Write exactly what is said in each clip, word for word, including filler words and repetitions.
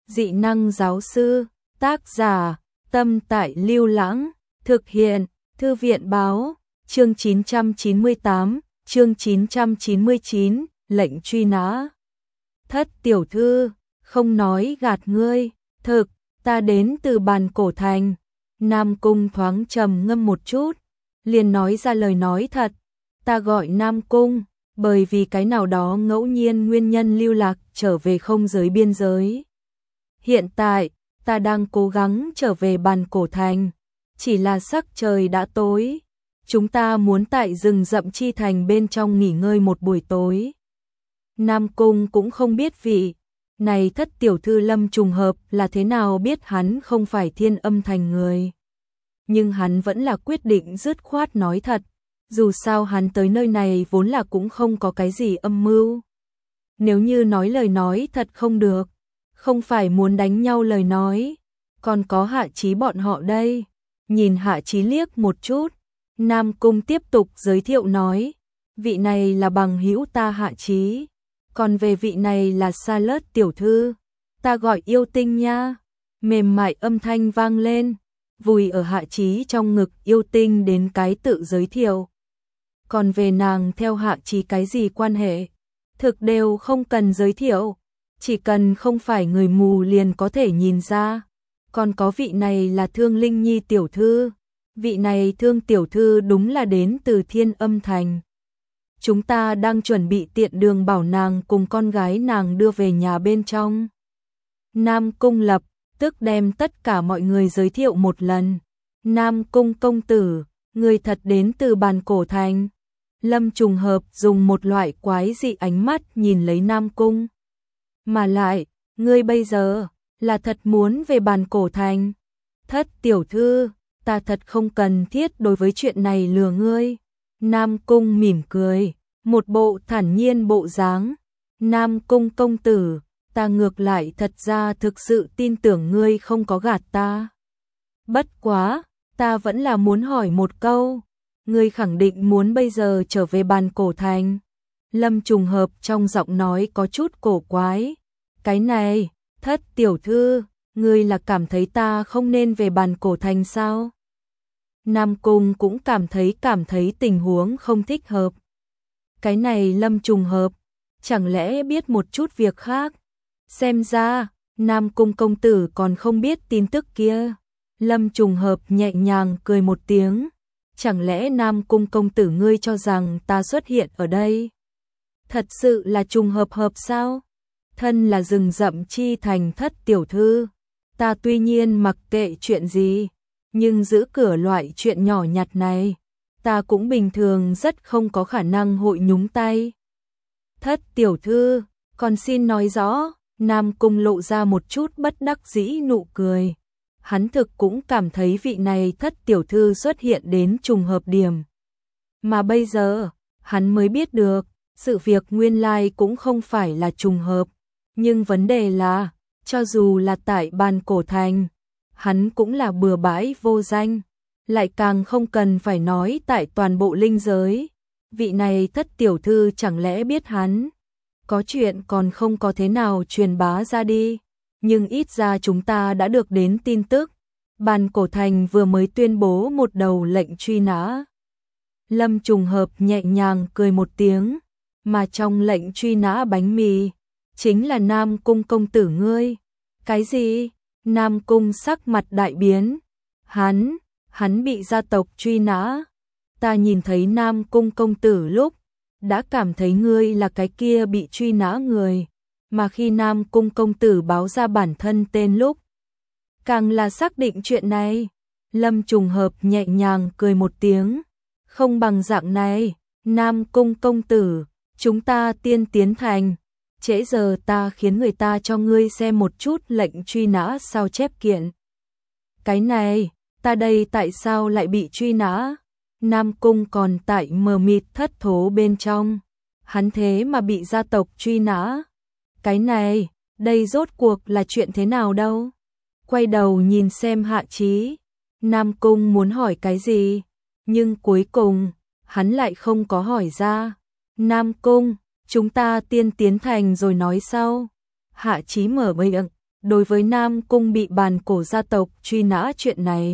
Dị năng giáo sư, tác giả, Tâm Tại Lưu Lãng, thực hiện, Thư viện báo, chương chín trăm chín mươi tám, chương chín trăm chín mươi chín, lệnh truy nã. Thất tiểu thư, không nói gạt ngươi, thực, ta đến từ Bàn Cổ Thành. Nam Cung thoáng trầm ngâm một chút, liền nói ra lời nói thật. Ta gọi Nam Cung, bởi vì cái nào đó ngẫu nhiên nguyên nhân lưu lạc trở về không giới biên giới. Hiện tại, ta đang cố gắng trở về Bàn Cổ Thành, chỉ là sắc trời đã tối. Chúng ta muốn tại rừng rậm chi thành bên trong nghỉ ngơi một buổi tối. Nam Cung cũng không biết vị này thất tiểu thư Lâm trùng hợp là thế nào biết hắn không phải Thiên Âm Thành người. Nhưng hắn vẫn là quyết định dứt khoát nói thật, dù sao hắn tới nơi này vốn là cũng không có cái gì âm mưu. Nếu như nói lời nói thật không được, không phải muốn đánh nhau lời nói, còn có Hạ Chí bọn họ đây. Nhìn Hạ Chí liếc một chút, Nam Cung tiếp tục giới thiệu nói, vị này là bằng hữu ta Hạ Chí, còn về vị này là Sa Lớt tiểu thư, ta gọi Yêu Tinh nha. Mềm mại âm thanh vang lên, vùi ở Hạ Chí trong ngực Yêu Tinh đến cái tự giới thiệu. Còn về nàng theo Hạ Chí cái gì quan hệ, thực đều không cần giới thiệu, chỉ cần không phải người mù liền có thể nhìn ra. Còn có vị này là Thương Linh Nhi tiểu thư, vị này Thương tiểu thư đúng là đến từ Thiên Âm Thành. Chúng ta đang chuẩn bị tiện đường bảo nàng cùng con gái nàng đưa về nhà bên trong. Nam Cung lập tức đem tất cả mọi người giới thiệu một lần. Nam Cung công tử, người thật đến từ Bàn Cổ Thành. Lâm trùng hợp dùng một loại quái dị ánh mắt nhìn lấy Nam Cung. Mà lại, ngươi bây giờ là thật muốn về Bàn Cổ Thành. Thất tiểu thư, ta thật không cần thiết đối với chuyện này lừa ngươi. Nam Cung mỉm cười, một bộ thản nhiên bộ dáng. Nam Cung công tử, ta ngược lại thật ra thực sự tin tưởng ngươi không có gạt ta. Bất quá, ta vẫn là muốn hỏi một câu, ngươi khẳng định muốn bây giờ trở về Bàn Cổ Thành? Lâm trùng hợp trong giọng nói có chút cổ quái. Cái này, thất tiểu thư, ngươi là cảm thấy ta không nên về Bàn Cổ Thành sao? Nam Cung cũng cảm thấy cảm thấy tình huống không thích hợp. Cái này Lâm trùng hợp, chẳng lẽ biết một chút việc khác? Xem ra, Nam Cung công tử còn không biết tin tức kia. Lâm trùng hợp nhẹ nhàng cười một tiếng. Chẳng lẽ Nam Cung công tử ngươi cho rằng ta xuất hiện ở đây? Thật sự là trùng hợp hợp sao? Thân là rừng rậm chi thành thất tiểu thư, ta tuy nhiên mặc kệ chuyện gì, nhưng giữ cửa loại chuyện nhỏ nhặt này, ta cũng bình thường rất không có khả năng hội nhúng tay. Thất tiểu thư, còn xin nói rõ. Nam Cung lộ ra một chút bất đắc dĩ nụ cười. Hắn thực cũng cảm thấy vị này thất tiểu thư xuất hiện đến trùng hợp điểm. Mà bây giờ, hắn mới biết được, sự việc nguyên lai cũng không phải là trùng hợp. Nhưng vấn đề là, cho dù là tại Bàn Cổ Thành, hắn cũng là bừa bãi vô danh, lại càng không cần phải nói tại toàn bộ linh giới. Vị này thất tiểu thư chẳng lẽ biết hắn? Có chuyện còn không có thế nào truyền bá ra đi, nhưng ít ra chúng ta đã được đến tin tức. Bàn Cổ Thành vừa mới tuyên bố một đầu lệnh truy nã. Lâm trùng hợp nhẹ nhàng cười một tiếng, mà trong lệnh truy nã bánh mì, chính là Nam Cung công tử ngươi. Cái gì? Nam Cung sắc mặt đại biến. Hắn, hắn bị gia tộc truy nã. Ta nhìn thấy Nam Cung công tử lúc, đã cảm thấy ngươi là cái kia bị truy nã người. Mà khi Nam Cung công tử báo ra bản thân tên lúc, càng là xác định chuyện này. Lâm trùng hợp nhẹ nhàng cười một tiếng. Không bằng dạng này, Nam Cung công tử, chúng ta tiên tiến thành. Trễ giờ ta khiến người ta cho ngươi xem một chút lệnh truy nã sao chép kiện. Cái này, ta đây tại sao lại bị truy nã? Nam Cung còn tại mờ mịt thất thố bên trong. Hắn thế mà bị gia tộc truy nã. Cái này, đây rốt cuộc là chuyện thế nào đâu? Quay đầu nhìn xem Hạ Chí. Nam Cung muốn hỏi cái gì? Nhưng cuối cùng, hắn lại không có hỏi ra. Nam Cung, chúng ta tiên tiến thành rồi nói sau. Hạ Chí mở miệng, Đối với Nam Cung bị bàn cổ gia tộc truy nã chuyện này,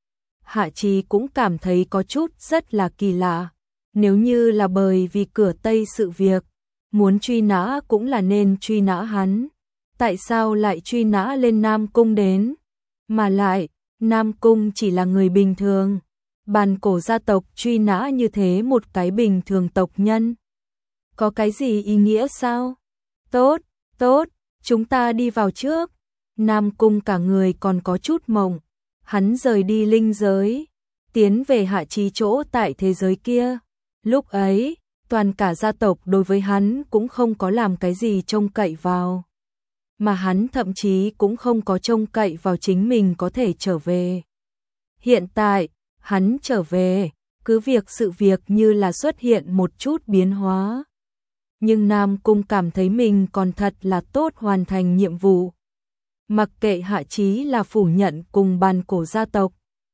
Hạ Chí cũng cảm thấy có chút rất là kỳ lạ. Nếu như là bởi vì cửa Tây sự việc, muốn truy nã cũng là nên truy nã hắn. Tại sao lại truy nã lên Nam Cung đến? Mà lại, Nam Cung chỉ là người bình thường. Bàn cổ gia tộc truy nã như thế một cái bình thường tộc nhân. Có cái gì ý nghĩa sao? Tốt, tốt, chúng ta đi vào trước. Nam Cung cả người còn có chút mộng. Hắn rời đi linh giới, tiến về Hạ Chí chỗ tại thế giới kia. Lúc ấy, toàn cả gia tộc đối với hắn cũng không có làm cái gì trông cậy vào. Mà hắn thậm chí cũng không có trông cậy vào chính mình có thể trở về. Hiện tại, hắn trở về, cứ việc sự việc như là xuất hiện một chút biến hóa. Nhưng Nam Cung cảm thấy mình còn thật là tốt hoàn thành nhiệm vụ. Mặc kệ Hạ Chí là phủ nhận cùng bàn cổ gia tộc,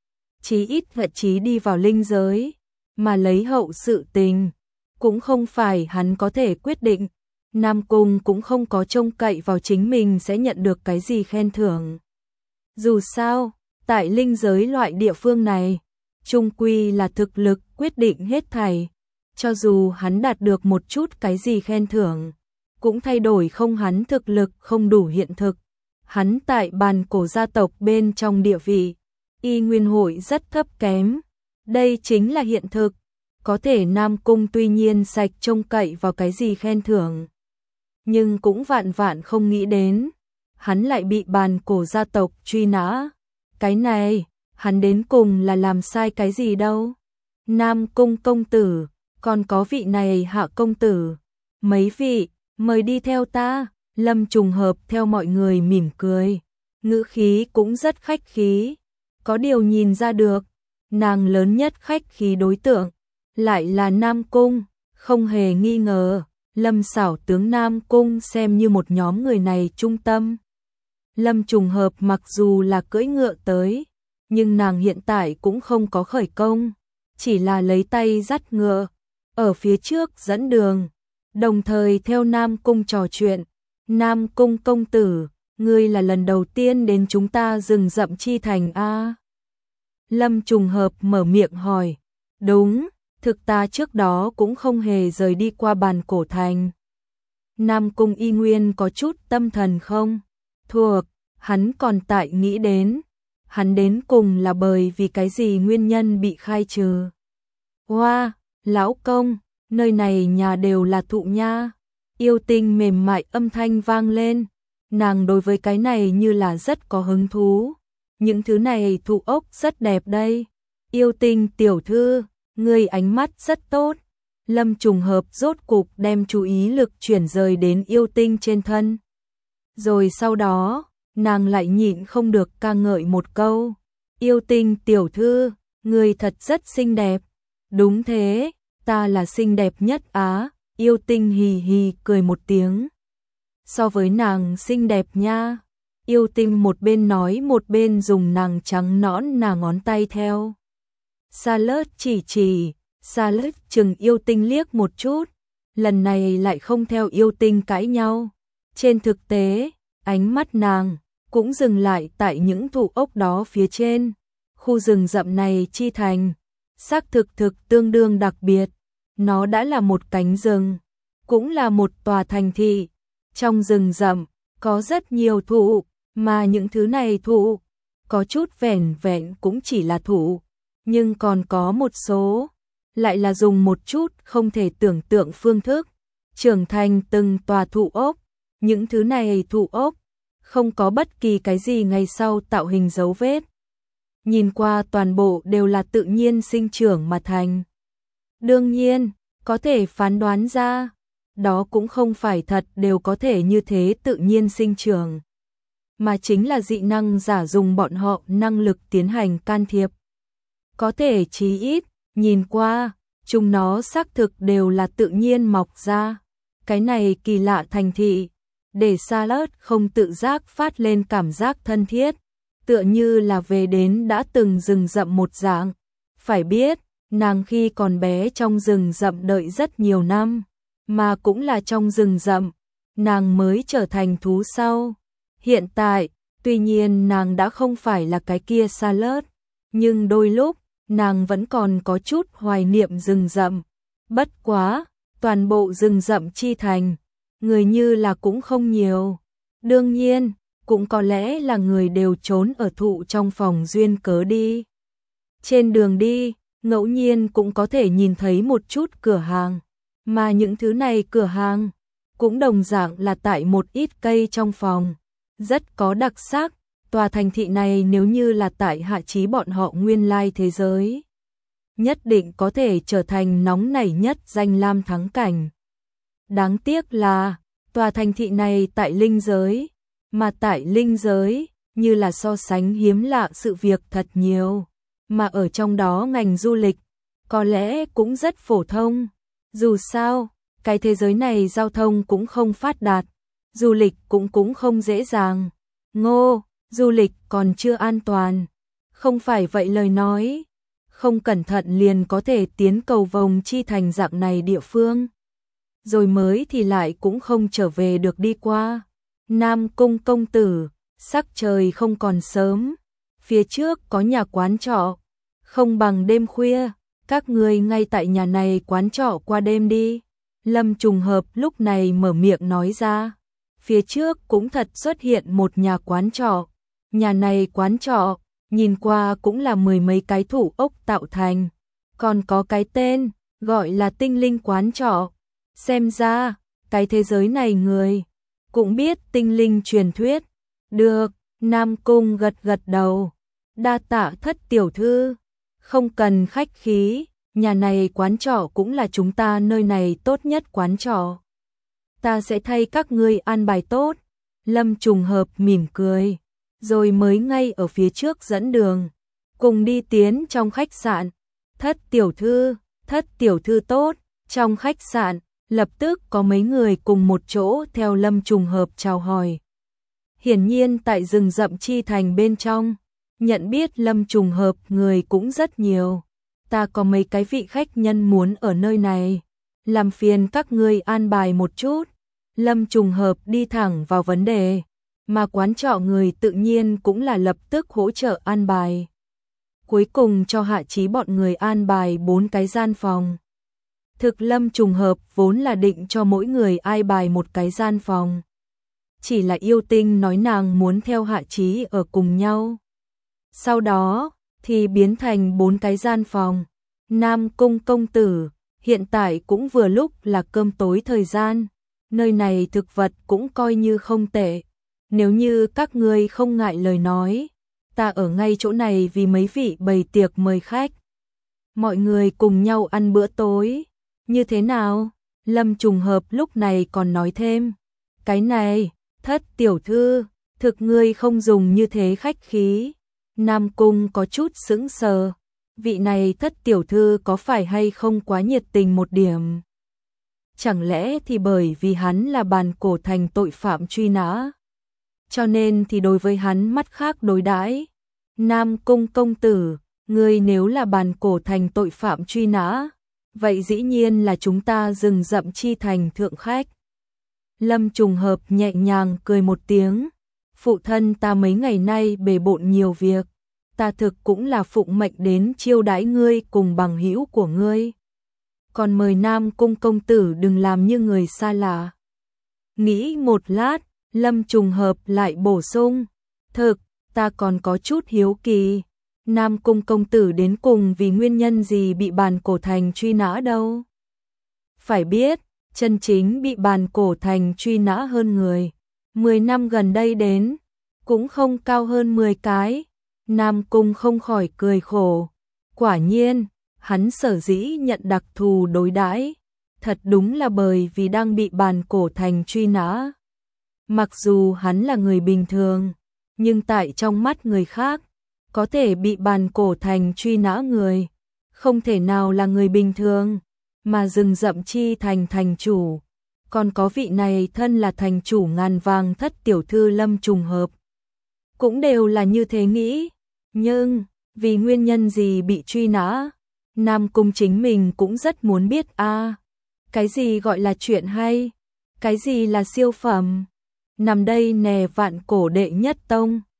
chí ít Hạ Chí đi vào linh giới, mà lấy hậu sự tình, cũng không phải hắn có thể quyết định. Nam Cung cũng không có trông cậy vào chính mình sẽ nhận được cái gì khen thưởng. Dù sao, tại linh giới loại địa phương này, chung quy là thực lực quyết định hết thảy. Cho dù hắn đạt được một chút cái gì khen thưởng, cũng thay đổi không hắn thực lực không đủ hiện thực. Hắn tại bàn cổ gia tộc bên trong địa vị, y nguyên hội rất thấp kém. Đây chính là hiện thực. Có thể Nam Cung tuy nhiên sạch trông cậy vào cái gì khen thưởng, nhưng cũng vạn vạn không nghĩ đến, hắn lại bị bàn cổ gia tộc truy nã. Cái này, hắn đến cùng là làm sai cái gì đâu? Nam Cung công tử, còn có vị này Hạ công tử, mấy vị, mời đi theo ta. Lâm trùng hợp theo mọi người mỉm cười, ngữ khí cũng rất khách khí. Có điều nhìn ra được, nàng lớn nhất khách khí đối tượng lại là Nam Cung, không hề nghi ngờ. Lâm xảo tướng Nam Cung xem như một nhóm người này trung tâm. Lâm trùng hợp mặc dù là cưỡi ngựa tới, nhưng nàng hiện tại cũng không có khởi công, chỉ là lấy tay dắt ngựa, ở phía trước dẫn đường, đồng thời theo Nam Cung trò chuyện. Nam Cung công tử, ngươi là lần đầu tiên đến chúng ta rừng rậm chi thành a? Lâm trùng hợp mở miệng hỏi. Đúng, thực ta trước đó cũng không hề rời đi qua bàn cổ thành. Nam Cung y nguyên có chút tâm thần không thuộc, hắn còn tại nghĩ đến, hắn đến cùng là bởi vì cái gì nguyên nhân bị khai trừ. Hoa, wow, lão công, nơi này nhà đều là thụ nha. Yêu Tinh mềm mại âm thanh vang lên, nàng đối với cái này như là rất có hứng thú. Những thứ này thụ ốc rất đẹp đây. Yêu Tinh tiểu thư, ngươi ánh mắt rất tốt. Lâm trùng hợp rốt cục đem chú ý lực chuyển rời đến Yêu Tinh trên thân. Rồi sau đó, nàng lại nhịn không được ca ngợi một câu. Yêu Tinh tiểu thư, ngươi thật rất xinh đẹp. Đúng thế, ta là xinh đẹp nhất á. Yêu Tinh hì hì cười một tiếng. So với nàng xinh đẹp nha. Yêu Tinh một bên nói một bên dùng nàng trắng nõn nà ngón tay theo. Charlotte chỉ chỉ, Charlotte chừng Yêu Tinh liếc một chút. Lần này lại không theo Yêu Tinh cãi nhau. Trên thực tế, ánh mắt nàng cũng dừng lại tại những thụ ốc đó phía trên. Khu rừng rậm này chi thành, xác thực thực tương đương đặc biệt. Nó đã là một cánh rừng, cũng là một tòa thành thị. Trong rừng rậm, có rất nhiều thụ, mà những thứ này thụ, có chút vẻn vẹn cũng chỉ là thụ, nhưng còn có một số, lại là dùng một chút không thể tưởng tượng phương thức, trưởng thành từng tòa thụ ốc. Những thứ này thụ ốc, không có bất kỳ cái gì ngày sau tạo hình dấu vết. Nhìn qua toàn bộ đều là tự nhiên sinh trưởng mà thành. Đương nhiên, có thể phán đoán ra, đó cũng không phải thật đều có thể như thế tự nhiên sinh trưởng, mà chính là dị năng giả dùng bọn họ năng lực tiến hành can thiệp. Có thể chí ít, nhìn qua, chúng nó xác thực đều là tự nhiên mọc ra. Cái này kỳ lạ thành thị, để Charlotte không tự giác phát lên cảm giác thân thiết, tựa như là về đến đã từng rừng rậm một dạng. Phải biết, nàng khi còn bé trong rừng rậm đợi rất nhiều năm, mà cũng là trong rừng rậm, nàng mới trở thành thú sau. Hiện tại, tuy nhiên nàng đã không phải là cái kia Charlotte, nhưng đôi lúc, nàng vẫn còn có chút hoài niệm rừng rậm. Bất quá, toàn bộ rừng rậm chi thành, người như là cũng không nhiều. Đương nhiên, cũng có lẽ là người đều trốn ở thụ trong phòng duyên cớ đi. Trên đường đi, ngẫu nhiên cũng có thể nhìn thấy một chút cửa hàng, mà những thứ này cửa hàng cũng đồng dạng là tại một ít cây trong phòng, rất có đặc sắc. Tòa thành thị này nếu như là tại Hạ Chí bọn họ nguyên lai thế giới, nhất định có thể trở thành nóng nảy nhất danh lam thắng cảnh. Đáng tiếc là, tòa thành thị này tại linh giới, mà tại linh giới, như là so sánh hiếm lạ sự việc thật nhiều, mà ở trong đó ngành du lịch, có lẽ cũng rất phổ thông. Dù sao, cái thế giới này giao thông cũng không phát đạt, du lịch cũng cũng không dễ dàng. Ngô, du lịch còn chưa an toàn. Không phải vậy lời nói, không cẩn thận liền có thể tiến cầu vồng chi thành dạng này địa phương. Rồi mới thì lại cũng không trở về được đi qua. Nam Cung công tử, sắc trời không còn sớm, phía trước có nhà quán trọ, không bằng đêm khuya, các người ngay tại nhà này quán trọ qua đêm đi. Lâm trùng hợp lúc này mở miệng nói ra, phía trước cũng thật xuất hiện một nhà quán trọ, nhà này quán trọ, nhìn qua cũng là mười mấy cái thủ ốc tạo thành, còn có cái tên, gọi là tinh linh quán trọ. Xem ra, cái thế giới này người cũng biết tinh linh truyền thuyết. Được, Nam Cung gật gật đầu. Đa tạ Thất tiểu thư, không cần khách khí, nhà này quán trọ cũng là chúng ta nơi này tốt nhất quán trọ. Ta sẽ thay các ngươi an bài tốt. Lâm trùng hợp mỉm cười, rồi mới ngay ở phía trước dẫn đường, cùng đi tiến trong khách sạn. Thất tiểu thư, Thất tiểu thư tốt. Trong khách sạn, lập tức có mấy người cùng một chỗ theo Lâm trùng hợp chào hỏi. Hiển nhiên tại rừng rậm chi thành bên trong, nhận biết Lâm trùng hợp người cũng rất nhiều. Ta có mấy cái vị khách nhân muốn ở nơi này, làm phiền các ngươi an bài một chút. Lâm trùng hợp đi thẳng vào vấn đề, mà quán trọ người tự nhiên cũng là lập tức hỗ trợ an bài. Cuối cùng cho Hạ Chí bọn người an bài bốn cái gian phòng. Thực Lâm trùng hợp vốn là định cho mỗi người ai bài một cái gian phòng. Chỉ là yêu tinh nói nàng muốn theo Hạ Chí ở cùng nhau. Sau đó, thì biến thành bốn cái gian phòng. Nam Cung công tử, hiện tại cũng vừa lúc là cơm tối thời gian. Nơi này thực vật cũng coi như không tệ. Nếu như các ngươi không ngại lời nói, ta ở ngay chỗ này vì mấy vị bày tiệc mời khách. Mọi người cùng nhau ăn bữa tối. Như thế nào? Lâm trùng hợp lúc này còn nói thêm. Cái này, Thất tiểu thư, thực ngươi không dùng như thế khách khí. Nam Cung có chút sững sờ. Vị này Thất tiểu thư có phải hay không quá nhiệt tình một điểm? Chẳng lẽ thì bởi vì hắn là bàn cổ thành tội phạm truy nã, cho nên thì đối với hắn mắt khác đối đãi? Nam Cung công tử, ngươi nếu là bàn cổ thành tội phạm truy nã, vậy dĩ nhiên là chúng ta rừng rậm chi thành thượng khách. Lâm trùng hợp nhẹ nhàng cười một tiếng. Phụ thân ta mấy ngày nay bề bộn nhiều việc, ta thực cũng là phụng mệnh đến chiêu đãi ngươi cùng bằng hữu của ngươi. Còn mời Nam Cung công tử đừng làm như người xa lạ. Nghĩ một lát, Lâm trùng hợp lại bổ sung. Thực, ta còn có chút hiếu kỳ. Nam Cung công tử đến cùng vì nguyên nhân gì bị bàn cổ thành truy nã đâu? Phải biết, chân chính bị bàn cổ thành truy nã hơn người, mười năm gần đây đến, cũng không cao hơn mười cái. Nam Cung không khỏi cười khổ. Quả nhiên, hắn sở dĩ nhận đặc thù đối đãi, thật đúng là bởi vì đang bị bàn cổ thành truy nã. Mặc dù hắn là người bình thường, nhưng tại trong mắt người khác, có thể bị bàn cổ thành truy nã người, không thể nào là người bình thường, mà rừng rậm chi thành thành chủ. Còn có vị này thân là thành chủ ngàn vàng Thất tiểu thư Lâm trùng hợp, cũng đều là như thế nghĩ. Nhưng, vì nguyên nhân gì bị truy nã? Nam Cung chính mình cũng rất muốn biết a. À, cái gì gọi là chuyện hay? Cái gì là siêu phẩm? nằm đây nè vạn cổ đệ nhất tông.